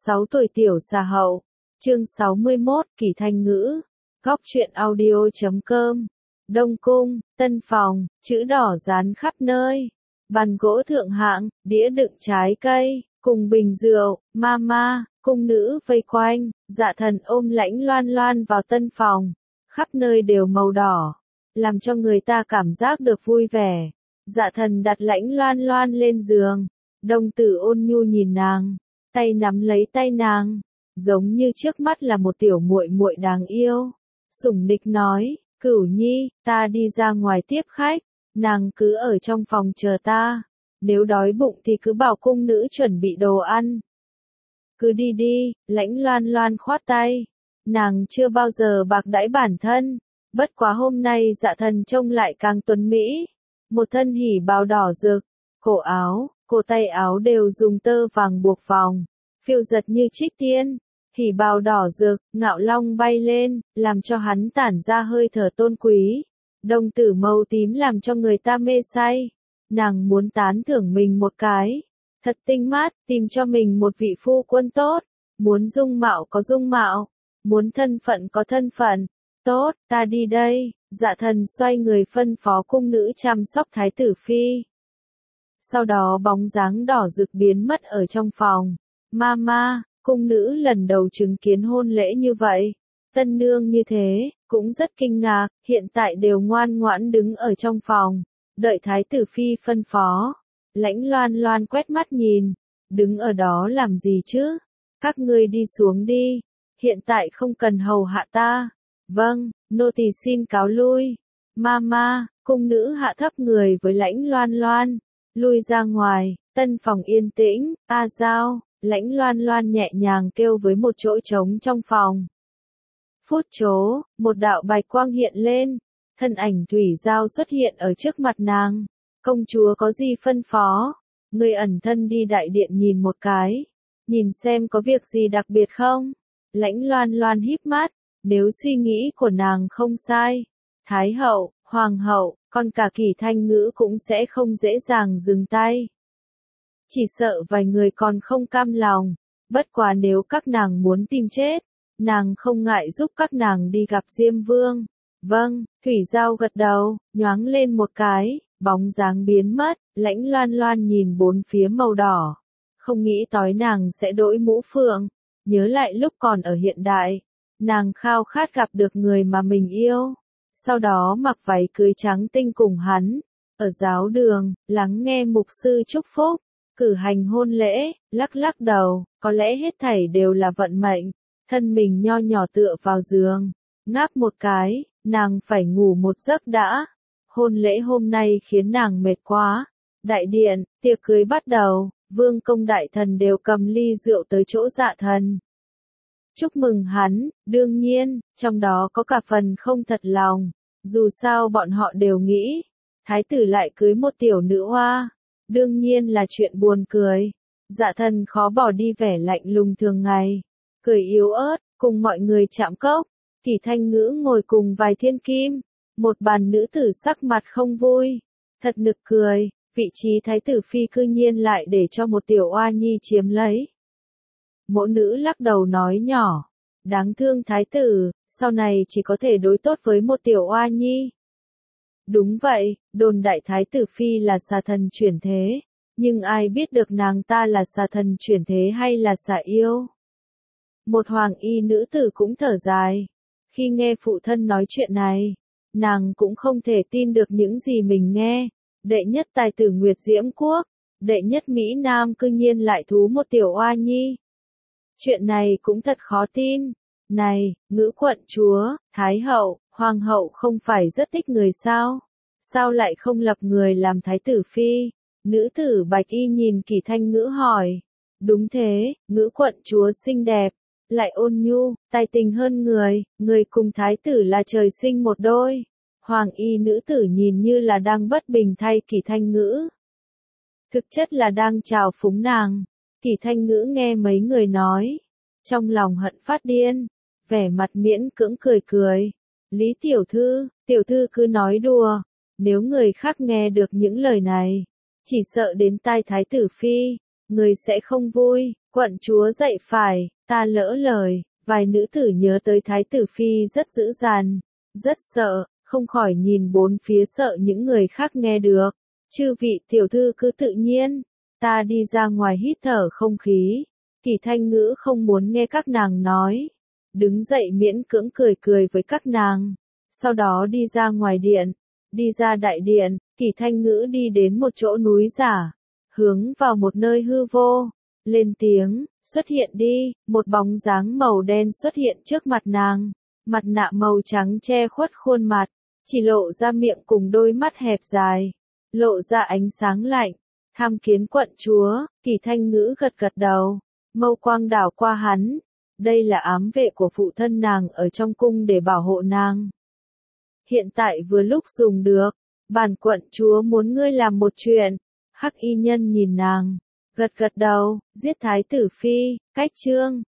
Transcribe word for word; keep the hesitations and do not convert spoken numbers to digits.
sáu tuổi tiểu xà hậu. Chương sáu mươi mốt, Kỳ Thanh Ngữ. Góc truyện audio chấm com. Đông Cung, tân phòng, chữ đỏ dán khắp nơi. Bàn gỗ thượng hạng, đĩa đựng trái cây, cùng bình rượu, mama, cung nữ vây quanh, Dạ Thần ôm Lãnh Loan Loan vào tân phòng. Khắp nơi đều màu đỏ, làm cho người ta cảm giác được vui vẻ. Dạ Thần đặt Lãnh Loan Loan lên giường, đồng tử ôn nhu nhìn nàng, tay nắm lấy tay nàng, giống như trước mắt là một tiểu muội muội đáng yêu. Sủng nịch nói, Cửu Nhi, ta đi ra ngoài tiếp khách, nàng cứ ở trong phòng chờ ta, nếu đói bụng thì cứ bảo cung nữ chuẩn bị đồ ăn. Cứ đi đi, Lãnh Loan Loan khoát tay, nàng chưa bao giờ bạc đãi bản thân, bất quá hôm nay Dạ Thần trông lại càng tuấn mỹ, một thân hỉ bào đỏ rực, cổ áo, cổ tay áo đều dùng tơ vàng buộc vòng, phiêu giật như trích tiên. Hỉ bào đỏ rực, ngạo long bay lên, làm cho hắn tản ra hơi thở tôn quý. Đồng tử màu tím làm cho người ta mê say. Nàng muốn tán thưởng mình một cái. Thật tinh mát, tìm cho mình một vị phu quân tốt. Muốn dung mạo có dung mạo. Muốn thân phận có thân phận. Tốt, ta đi đây. Dạ Thần xoay người phân phó cung nữ chăm sóc thái tử phi. Sau đó bóng dáng đỏ rực biến mất ở trong phòng. Mama. Cung nữ lần đầu chứng kiến hôn lễ như vậy, tân nương như thế, cũng rất kinh ngạc, hiện tại đều ngoan ngoãn đứng ở trong phòng, đợi thái tử phi phân phó. Lãnh Loan Loan quét mắt nhìn, đứng ở đó làm gì chứ? Các ngươi đi xuống đi, hiện tại không cần hầu hạ ta. Vâng, nô tỳ xin cáo lui. Mama, cung nữ hạ thấp người với Lãnh Loan Loan, lui ra ngoài, tân phòng yên tĩnh. A Giao. Lãnh Loan Loan nhẹ nhàng kêu với một chỗ trống trong phòng. Phút chố, một đạo bạch quang hiện lên, thân ảnh Thủy Giao xuất hiện ở trước mặt nàng. Công chúa có gì phân phó? Người ẩn thân đi đại điện nhìn một cái, nhìn xem có việc gì đặc biệt không? Lãnh Loan Loan híp mắt, nếu suy nghĩ của nàng không sai, Thái hậu, Hoàng hậu, còn cả Kỳ Thanh Ngữ cũng sẽ không dễ dàng dừng tay. Chỉ sợ vài người còn không cam lòng, bất quá nếu các nàng muốn tìm chết, nàng không ngại giúp các nàng đi gặp Diêm Vương. Vâng, Thủy Giao gật đầu, nhoáng lên một cái, bóng dáng biến mất, Lãnh Loan Loan nhìn bốn phía màu đỏ, không nghĩ tối nàng sẽ đổi mũ phượng, nhớ lại lúc còn ở hiện đại, nàng khao khát gặp được người mà mình yêu, sau đó mặc váy cưới trắng tinh cùng hắn, ở giáo đường, lắng nghe mục sư chúc phúc. Cử hành hôn lễ, lắc lắc đầu, có lẽ hết thảy đều là vận mệnh, thân mình nho nhỏ tựa vào giường, ngáp một cái, nàng phải ngủ một giấc đã. Hôn lễ hôm nay khiến nàng mệt quá. Đại điện, tiệc cưới bắt đầu, vương công đại thần đều cầm ly rượu tới chỗ Dạ Thần. Chúc mừng hắn, đương nhiên, trong đó có cả phần không thật lòng, dù sao bọn họ đều nghĩ, thái tử lại cưới một tiểu nữ hoa. Đương nhiên là chuyện buồn cười. Dạ Thần khó bỏ đi vẻ lạnh lùng thường ngày, cười yếu ớt, cùng mọi người chạm cốc. Kỳ Thanh Ngữ ngồi cùng vài thiên kim, một bàn nữ tử sắc mặt không vui, thật nực cười, vị trí thái tử phi cư nhiên lại để cho một tiểu oa nhi chiếm lấy. Mỗ nữ lắc đầu nói nhỏ, đáng thương thái tử, sau này chỉ có thể đối tốt với một tiểu oa nhi. Đúng vậy, đồn đại thái tử phi là xà thần chuyển thế, nhưng ai biết được nàng ta là xà thần chuyển thế hay là xà yêu? Một hoàng y nữ tử cũng thở dài, khi nghe phụ thân nói chuyện này, nàng cũng không thể tin được những gì mình nghe. Đệ nhất tài tử Nguyệt Diễm Quốc, đệ nhất Mỹ Nam cư nhiên lại thú một tiểu oa nhi. Chuyện này cũng thật khó tin. Này, Ngữ quận chúa, Thái hậu, Hoàng hậu không phải rất thích người sao? Sao lại không lập người làm thái tử phi? Nữ tử Bạch Y nhìn Kỳ Thanh Ngữ hỏi. Đúng thế, Ngữ quận chúa xinh đẹp, lại ôn nhu, tài tình hơn người, người cùng thái tử là trời sinh một đôi. Hoàng y nữ tử nhìn như là đang bất bình thay Kỳ Thanh Ngữ, thực chất là đang chào phúng nàng. Kỳ Thanh Ngữ nghe mấy người nói, trong lòng hận phát điên, vẻ mặt miễn cưỡng cười cười. Lý tiểu thư, tiểu thư cứ nói đùa, nếu người khác nghe được những lời này, chỉ sợ đến tai thái tử phi, người sẽ không vui. Quận chúa dậy phải, ta lỡ lời, vài nữ tử nhớ tới thái tử phi rất dữ dằn, rất sợ, không khỏi nhìn bốn phía sợ những người khác nghe được. Chư vị tiểu thư cứ tự nhiên, ta đi ra ngoài hít thở không khí. Kỳ Thanh Ngữ không muốn nghe các nàng nói, đứng dậy miễn cưỡng cười cười với các nàng, sau đó đi ra ngoài điện, đi ra đại điện. Kỳ Thanh Ngữ đi đến một chỗ núi giả, hướng vào một nơi hư vô, lên tiếng, xuất hiện đi. Một bóng dáng màu đen xuất hiện trước mặt nàng, mặt nạ màu trắng che khuất khuôn mặt, chỉ lộ ra miệng cùng đôi mắt hẹp dài, lộ ra ánh sáng lạnh. Tham kiến quận chúa. Kỳ Thanh Ngữ gật gật đầu, mâu quang đảo qua hắn. Đây là ám vệ của phụ thân nàng ở trong cung để bảo hộ nàng. Hiện tại vừa lúc dùng được, bản quận chúa muốn ngươi làm một chuyện. Hắc y nhân nhìn nàng, gật gật đầu, giết thái tử phi, cách chương.